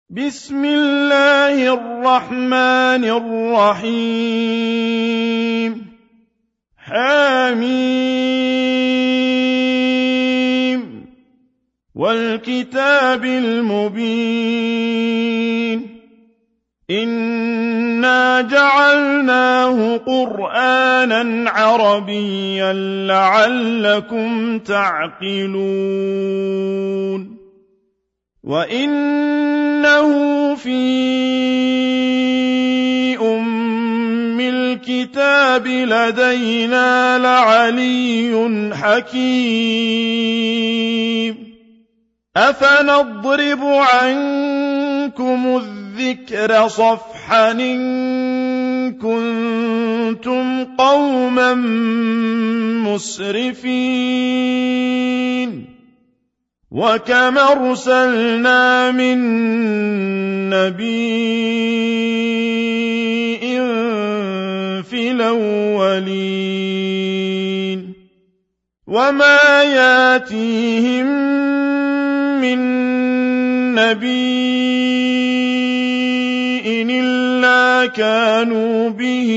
بسم الله الرحمن الرحيم حميم والكتاب المبين إنا جعلناه قرآنا عربيا لعلكم تعقلون وإنه في أم الكتاب لدينا لعلي حكيم أفنضرب عنكم الذكر صفحا إن كنتم قوما مسرفين وكم أرسلنا من نبي في الأولين وما ياتيهم من نبي إلا كانوا به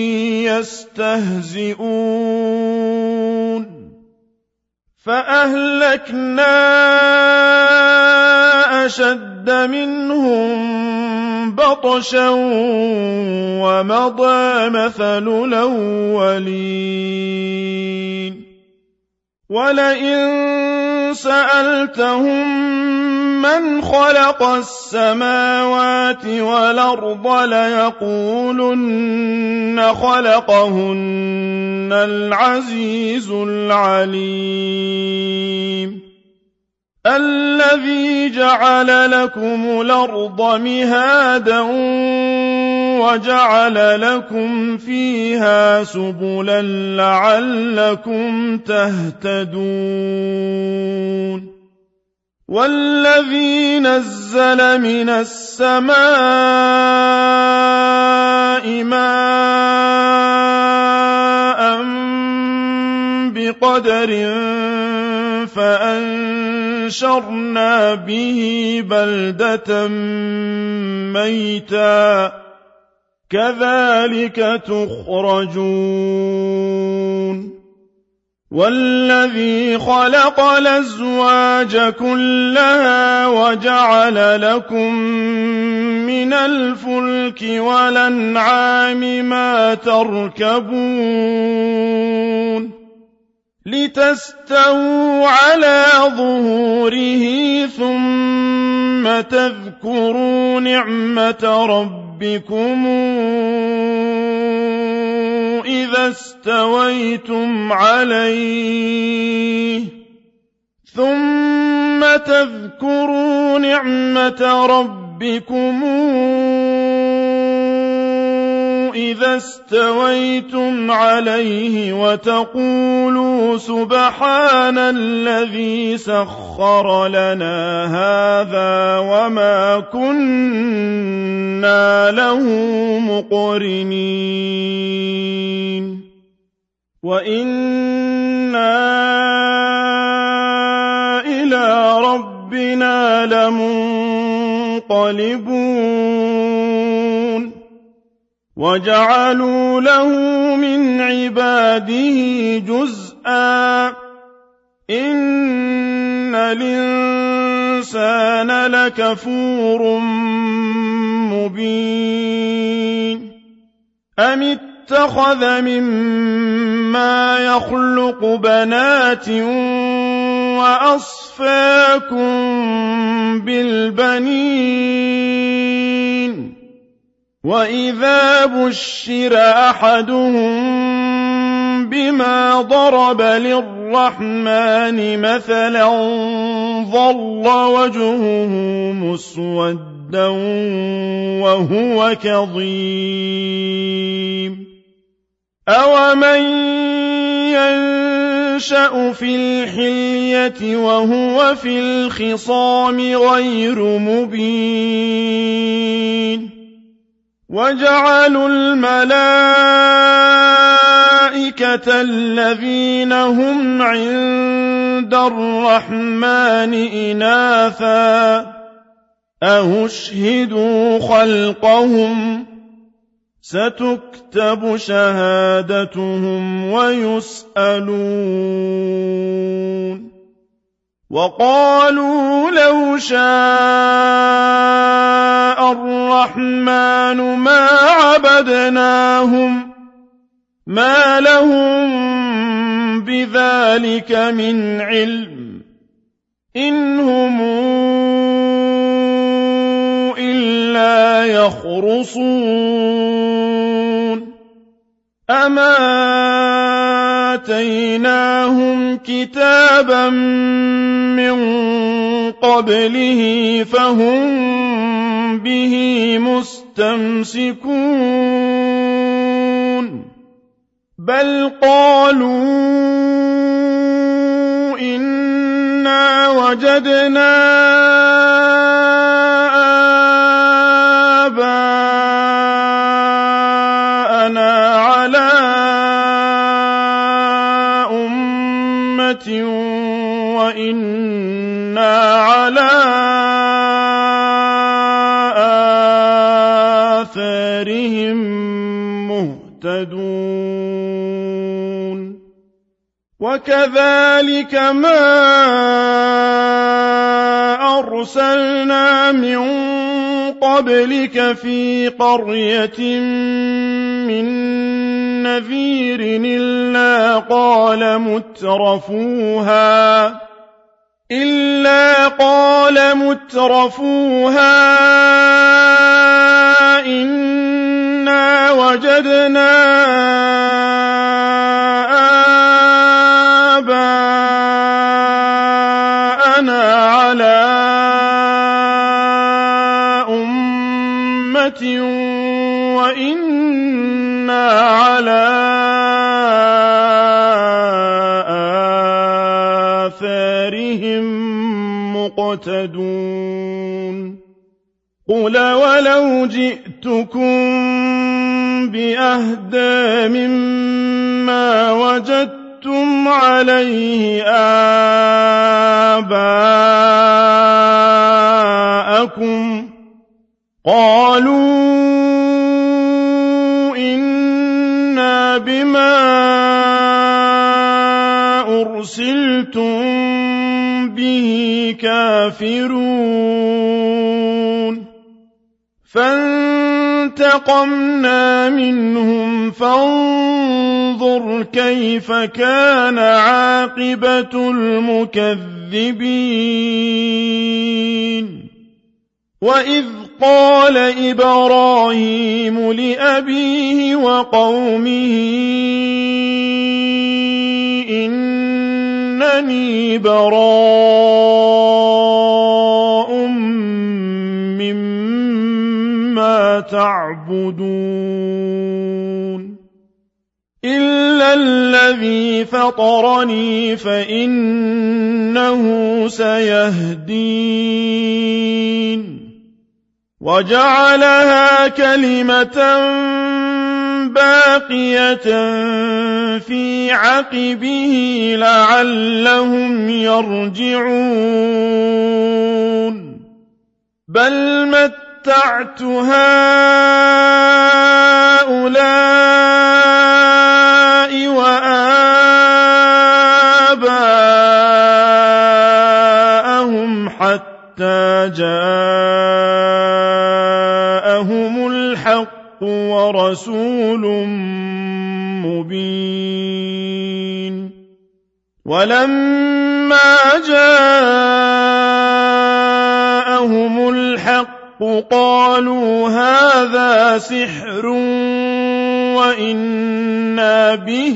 يستهزئون فأهلكنا أشد منهم بطشا ومضى مثل الأولين ولئن سألتهم من خلق السماوات والأرض ليقولن خلقهن العزيز العليم الذي جعل لكم الأرض مهادا وجعل لكم فيها سبلا لعلكم تهتدون والذي نزل من السماء ماء بقدر فأنشرنا به بلدة ميتا كذلك تخرجون والذي خلق الأزواج كلها وجعل لكم من الفلك والأنعام ما تركبون لتستووا على ظهوره ثم تذكروا نعمة ربكم إذا استويتم عليه وتقولوا سبحان الذي سخر لنا هذا وما كنا له مقرنين وإنا إلى ربنا لمنقلبون وجعلوا له من عباده جزءا إن الإنسان لكفور مبين أم اتخذ مما يخلق بنات وأصفاكم بالبنين وإذا بشر أحدهم بما ضرب للرحمن مثلا ظل وجهه مسودا وهو كظيم أومن ينشأ في الحلية وهو في الخصام غير مبين وجعلوا الملائكة الذين هم عند الرحمن إناثا أو اشهدوا خلقهم ستكتب شهادتهم ويسألون وقالوا لو شاء الرحمن ما عبدناهم ما لهم بذلك من علم إن هم إلا يخرصون أما آتيناهم كتابا من قبله فهم به مستمسكون بل قالوا إنا وجدنا آباءنا على أمة وإنا على آثارهم مهتدون وكذلك ما أرسلنا من قبلك في قرية من نذير إلا قال مترفوها إنا وجدنا آباءنا على أمة وإنا على آثارهم مقتدون قل ولو جئتكم بأهدى مما وجدتم عليه آباءكم قالوا إنا بما أرسلتم به كافرون فانتقمنا منهم فانظر كيف كان عاقبة المكذبين وإذ قال إبراهيم لأبيه وقومه إنني براء مما تعبدون إلا الذي فطرني فإنه سيهدين وجعلها كلمة باقية في عقبه لعلهم يرجعون بل متعت هؤلاء وآباءهم حتى جاءهم الحق ورسول مبين ولما جاءهم الحق قالوا هذا سحر وإنا به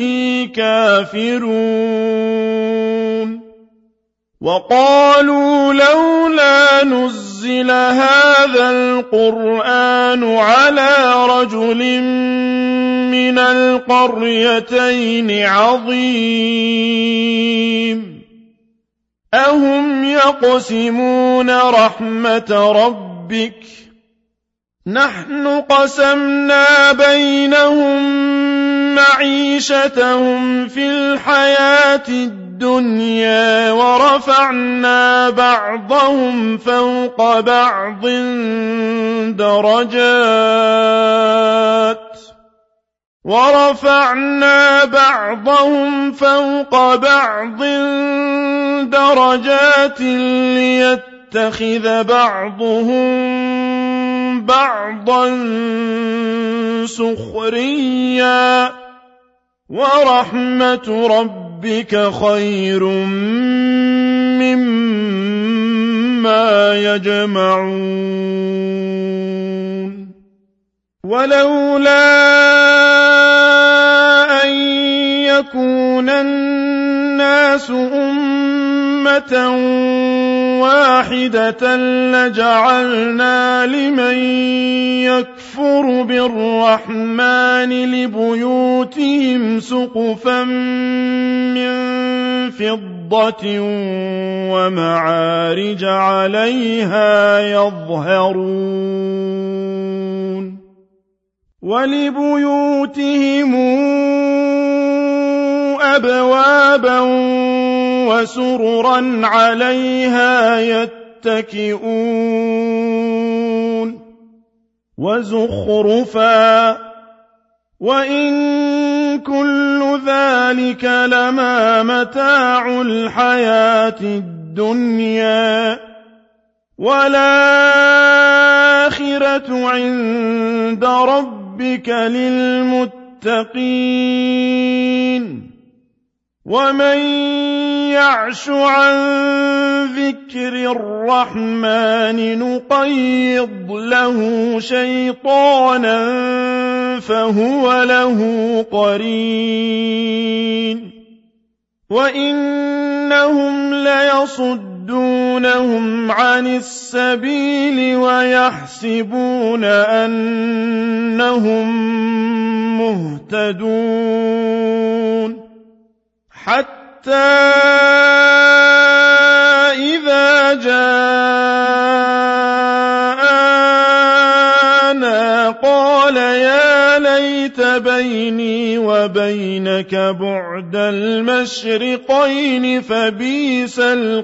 كافرون وقالوا لولا نزل هذا القرآن على رجل من القريتين عظيم أهم يقسمون رحمة ربك نحن قسمنا بينهم معيشتهم في الحياة الدنيا ورفعنا بعضهم فوق بعض درجات ليتخذ بعضهم بعضا سخريا ورحمة ربك خير مما يجمعون ولولا أن يكون الناس أمة واحدة لجعلنا لمن يكفر بالرحمن لبيوتهم سقفا من فضة ومعارج عليها يظهرون ولبيوتهم أبوابا وسررا عليها يتكئون وزخرفا وإن كل ذلك لما متاع الحياة الدنيا والآخرة عند ربك للمتقين ومن يعش عن ذكر الرحمن نقيض له شيطانا فهو له قرين وإنهم ليصدونهم عن السبيل ويحسبون أنهم مهتدون حتى إذا جاءنا قال يا ليت بيني وبينك بعد المشرقين فبئس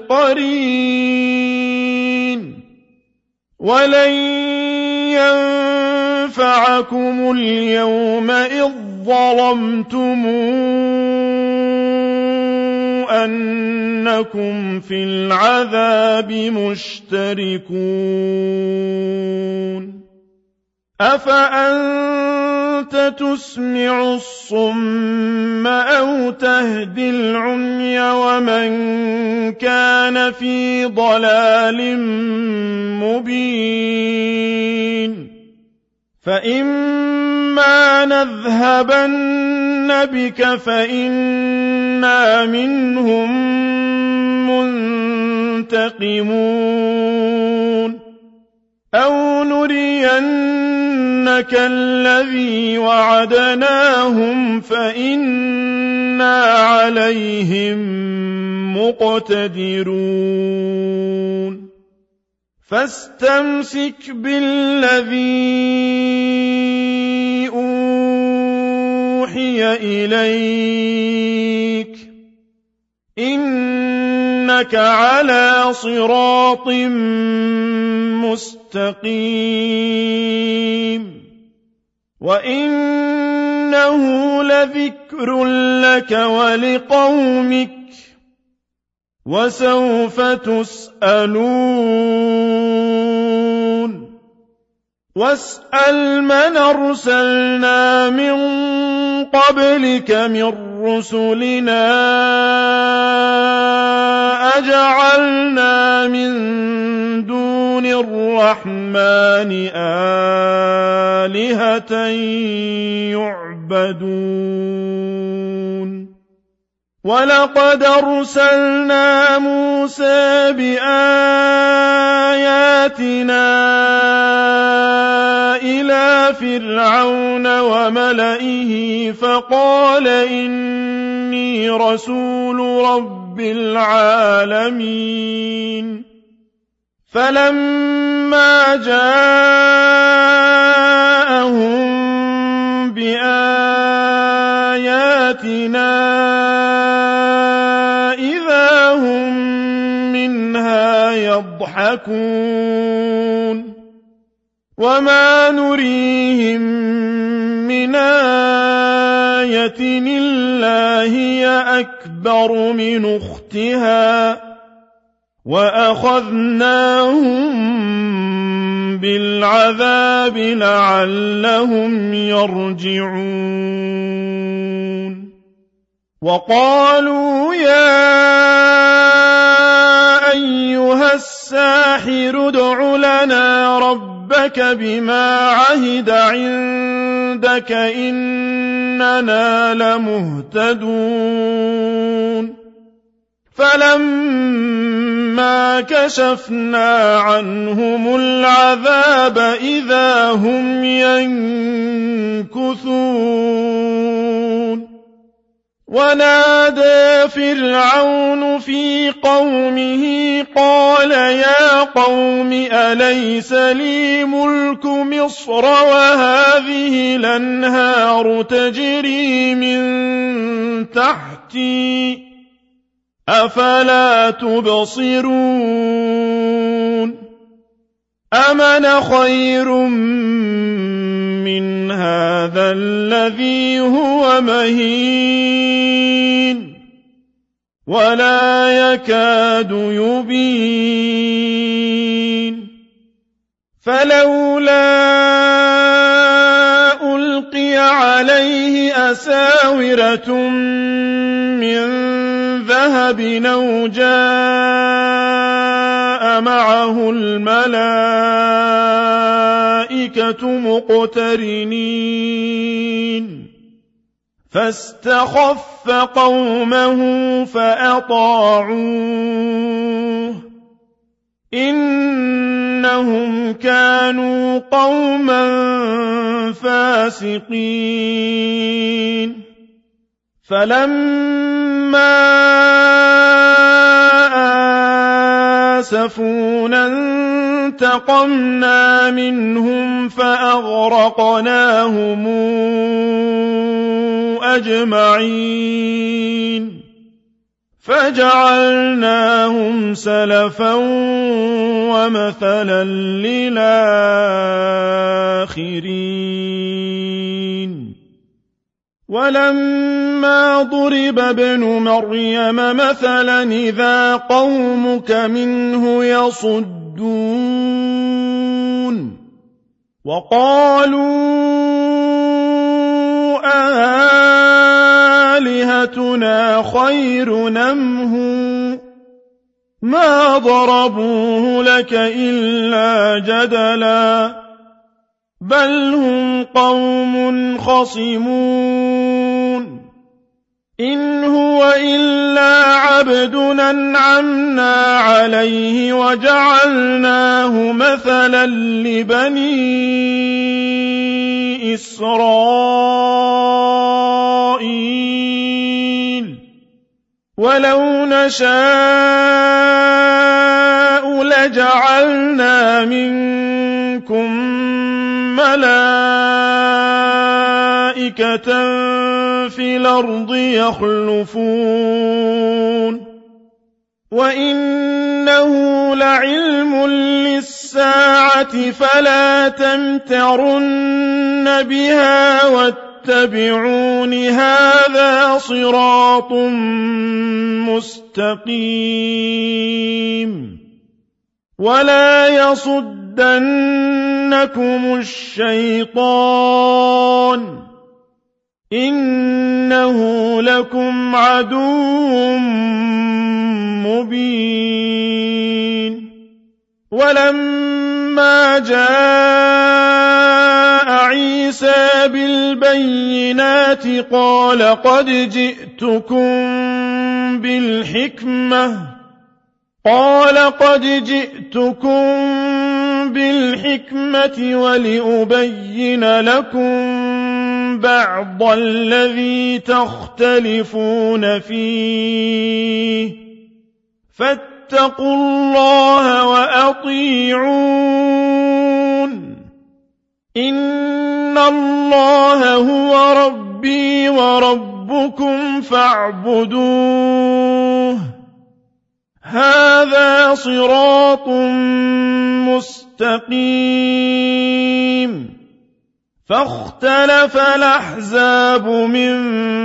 القرين ولن ينفعكم اليوم إذ ظلمتم أنكم في العذاب مشتركون أفأنت تسمع الصم أو تهدي العمي ومن كان في ضلال مبين فإما نذهبن بك فإنا منهم منتقمون أو نرينك الذي وعدناهم فإنا عليهم مقتدرون فاستمسك بالذي أوحي إليك إنك على صراط مستقيم وإنه لذكر لك ولقومك وسوف تسألون واسأل من أرسلنا من قبلك من رسلنا أجعلنا من دون الرحمن آلهة يعبدون ولقد أرسلنا موسى بآياتنا إلى فرعون وملئه فقال إني رسول رب العالمين فلما جاءهم بآياتنا آيَاتِنَا إِذَا هُم مِّنْهَا يَضْحَكُونَ وَمَا نُرِيهِم مِّنْ آيَةٍ إِلَّا هِيَ أَكْبَرُ مِنْ أُخْتِهَا وَأَخَذْنَاهُم بِالْعَذَابِ لَعَلَّهُمْ يَرْجِعُونَ وَقَالُوا يَا أَيُّهَ السَّاحِرُ ادْعُ لَنَا رَبَّكَ بِمَا عَهِدَ عِندَكَ إِنَّنَا لَمُهْتَدُونَ فَلَمَّا كَشَفْنَا عَنْهُمُ الْعَذَابَ إِذَا هُمْ يَنكُثُونَ وَنَادَىٰ فِرْعَوْنُ فِي قَوْمِهِ قَالَ يَا قَوْمِ أَلَيْسَ لِي مُلْكُ مِصْرَ وَهَٰذِهِ الْأَنْهَارُ تَجْرِي مِن تَحْتِي ۖ أَفَلَا تُبْصِرُونَ أَمْ أَنَا خَيْرٌ مِّنْ هَٰذَا الَّذِي هُوَ مَهِينٌ وَلَا يَكَادُ يُبِينُ فَلَوْلَا أُلْقِيَ عَلَيْهِ أَسَاوِرَةٌ مِّن ذَهَبٍ أَوْ جَاءَ مَعَهُ الْمَلَائِكَةُ مُقْتَرِنِينَ فَاسْتَخَفَّ قَوْمَهُ فَأَطَاعُوهُ إِنَّهُمْ كَانُوا قَوْمًا فَاسِقِينَ فَلَمَّا آسَفُونَا انتَقَمْنَا مِنْهُمْ فَأَغْرَقْنَاهُمْ أَجْمَعِينَ فَجَعَلْنَاهُمْ سَلَفًا وَمَثَلًا لِّلْآخِرِينَ وَلَمَّا ضُرِبَ ابْنُ مَرْيَمَ مَثَلًا إِذَا قَوْمُكَ مِنْهُ يَصُدُّونَ وَقَالُوا آلِهَتُنَا خَيْرٌ أَمْ هُوَ مَا ضَرَبُوهُ لَكَ إِلَّا جَدَلًا بَلْ هُمْ قَوْمٌ خَصِمُونَ إِنْ هُوَ إِلَّا عَبْدٌ أَنْعَمْنَا عَلَيْهِ وَجَعَلْنَاهُ مَثَلًا لِّبَنِي إِسْرَائِيلَ وَلَوْ نَشَاءُ لَجَعَلْنَا مِنكُم مَلَائِكَةً فِي الْأَرْضِ يَخْلُفُونَ وَإِنَّهُ لَعِلْمٌ لِّلسَّاعَةِ فَلَا تَمْتَرُنَّ بِهَا وَاتَّبِعُونِ هَٰذَا صِرَاطٌ مُّسْتَقِيمٌ وَلَا يَصُدَّنَّكُمُ الشَّيْطَانُ إِنَّهُ لَكُمْ عَدُوٌّ مُّبِينٌ وَلَمَّا جَاءَ عِيسَىٰ بِالْبَيِّنَاتِ قَالَ قَدْ جِئْتُكُم بِالْحِكْمَةِ وَلِأُبَيِّنَ لَكُم بَعْضَ الَّذِي تَخْتَلِفُونَ فِيهِ فَاتَّقُوا اللَّهَ وَأَطِيعُونِ إِنَّ اللَّهَ هُوَ رَبِّي وَرَبُّكُمْ رَبُّكُمْ فَاعْبُدُوهُ هَذَا صِرَاطٌ مُّسْتَقِيمٌ فَاخْتَلَفَ الْأَحْزَابُ مِن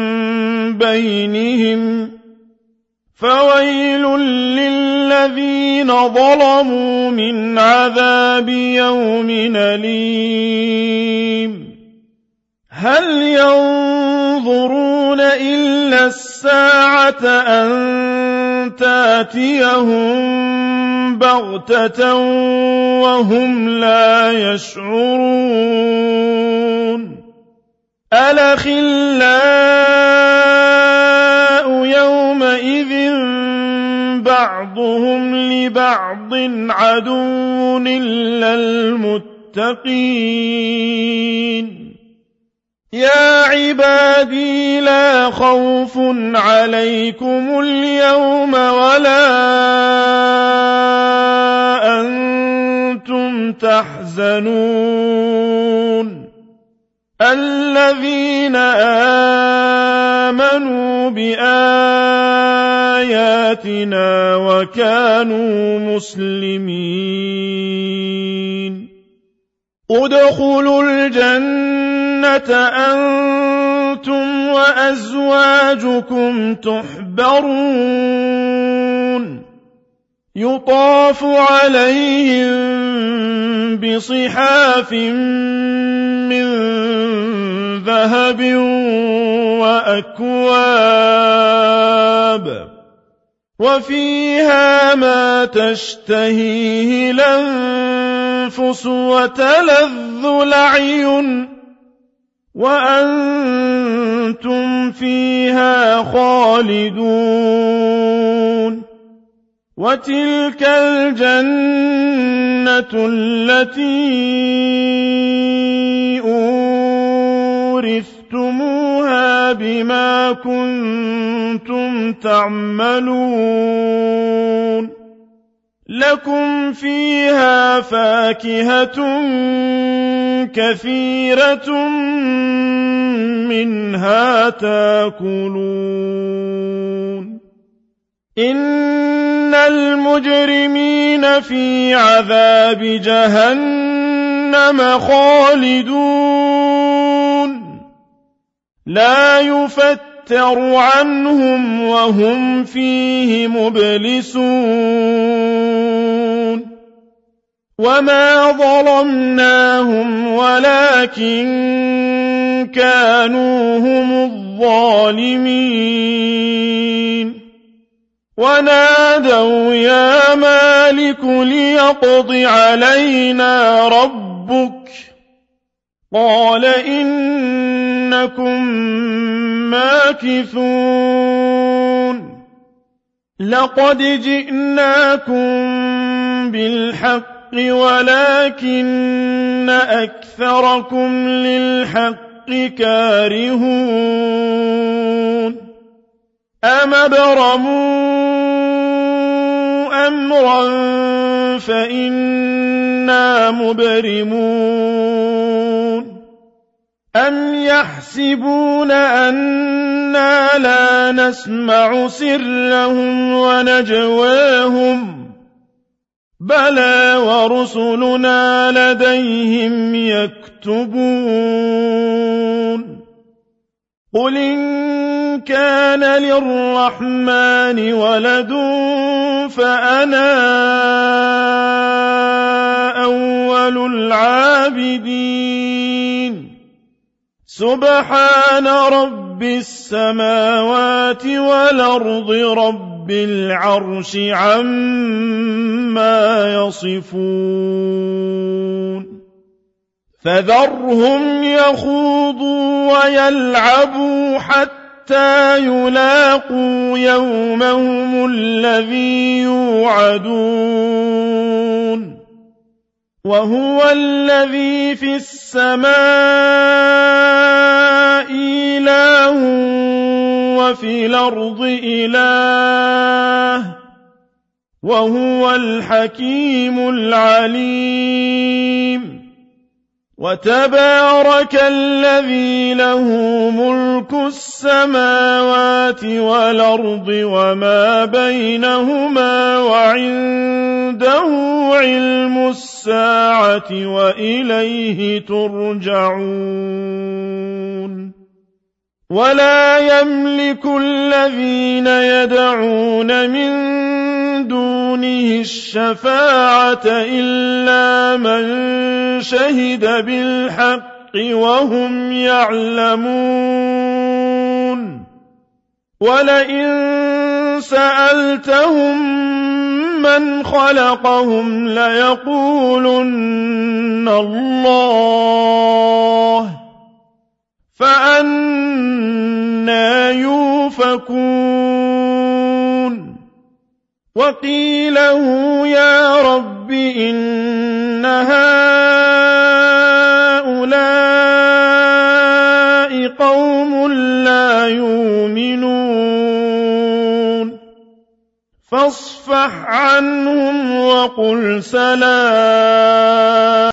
بَيْنِهِمْ فَوَيْلٌ لِّلَّذِينَ ظَلَمُوا مِنْ عَذَابِ يَوْمٍ أَلِيمٍ هَلْ يَنظُرُونَ إِلَّا السَّاعَةَ أَن تَأْتِيَهُم بَغْتَةً وَهُمْ لَا يَشْعُرُونَ الْأَخِلَّاءُ يَوْمَئِذٍ بَعْضُهُمْ لِبَعْضٍ عَدُوٌّ إِلَّا الْمُتَّقِينَ يَا عِبَادِي لَا خَوْفٌ عَلَيْكُمُ الْيَوْمَ وَلَا أَنتُمْ تَحْزَنُونَ الَّذِينَ آمَنُوا بِآيَاتِنَا وَكَانُوا مُسْلِمِينَ ادْخُلُوا الْجَنَّةَ أَنتُمْ وَأَزْوَاجُكُمْ تُحْبَرُونَ يُطَافُ عَلَيْهِم بِصِحَافٍ مِّن ذَهَبٍ وَأَكْوَابٍ وَفِيهَا مَا تَشْتَهِيهِ الْأَنفُسُ وَتَلَذُّ الْأَعْيُنُ وَأَنتُمْ فِيهَا خَالِدُونَ وَتِلْكَ الْجَنَّةُ الَّتِي أُورِثْتُمُوهَا بِمَا كُنتُمْ تَعْمَلُونَ لَكُمْ فِيهَا فَاكِهَةٌ كَثِيرَةٌ مِنْهَا تَأْكُلُونَ إِنَّ الْمُجْرِمِينَ فِي عَذَابِ جَهَنَّمَ خَالِدُونَ لَا يُفَتَّرُ عَنْهُمْ وَهُمْ فِيهِ مُبْلِسُونَ وَمَا ظَلَمْنَاهُمْ وَلَكِن كَانُوا هُمُ الظَّالِمِينَ وَنَادَوْا يَا مَالِكُ لِيَقْضِ عَلَيْنَا رَبُّكَ قَالَ إِنَّكُمْ مَاكِثُونَ لَقَدْ جِئْنَاكُمْ بِالْحَقِّ وَلَكِنَّ أَكْثَرَكُمْ لِلْحَقِّ كَارِهُونَ أَمْ أَبْرَمُوا أَمْرًا فَإِنَّا مُبْرِمُونَ أَمْ يَحْسِبُونَ أَنَّا لَا نَسْمَعُ سِرَّهُمْ وَنَجْوَاهُمْ بَلَىٰ وَرُسُلُنَا لَدَيْهِمْ يَكْتُبُونَ قُلْ إِن كَانَ لِلرَّحْمَٰنِ وَلَدٌ فَأَنَا أَوَّلُ الْعَابِدِينَ سُبْحَانَ رَبِّ السَّمَاوَاتِ وَالْأَرْضِ رَبِّ الْعَرْشِ عَمَّا يَصِفُونَ فَذَرْهُمْ يَخُوضُوا وَيَلْعَبُوا حَتَّىٰ يُلَاقُوا يَوْمَهُمُ الَّذِي يُوعَدُونَ وَهُوَ الَّذِي فِي السَّمَاءِ إِلَٰهٌ وَفِي الْأَرْضِ إِلَٰهٌ وَهُوَ الْحَكِيمُ الْعَلِيمُ وتبارك الذي له ملك السماوات والأرض وما بينهما وعنده علم الساعة وإليه ترجعون ولا يملك الذين يدعون من دونه الشفاعة إلا من شهد بالحق وهم يعلمون ولئن سألتهم من خلقهم ليقولن الله فأنى يؤفكون وقيله يا رب إن هؤلاء قوم لا يؤمنون فاصفح عنهم وقل سلام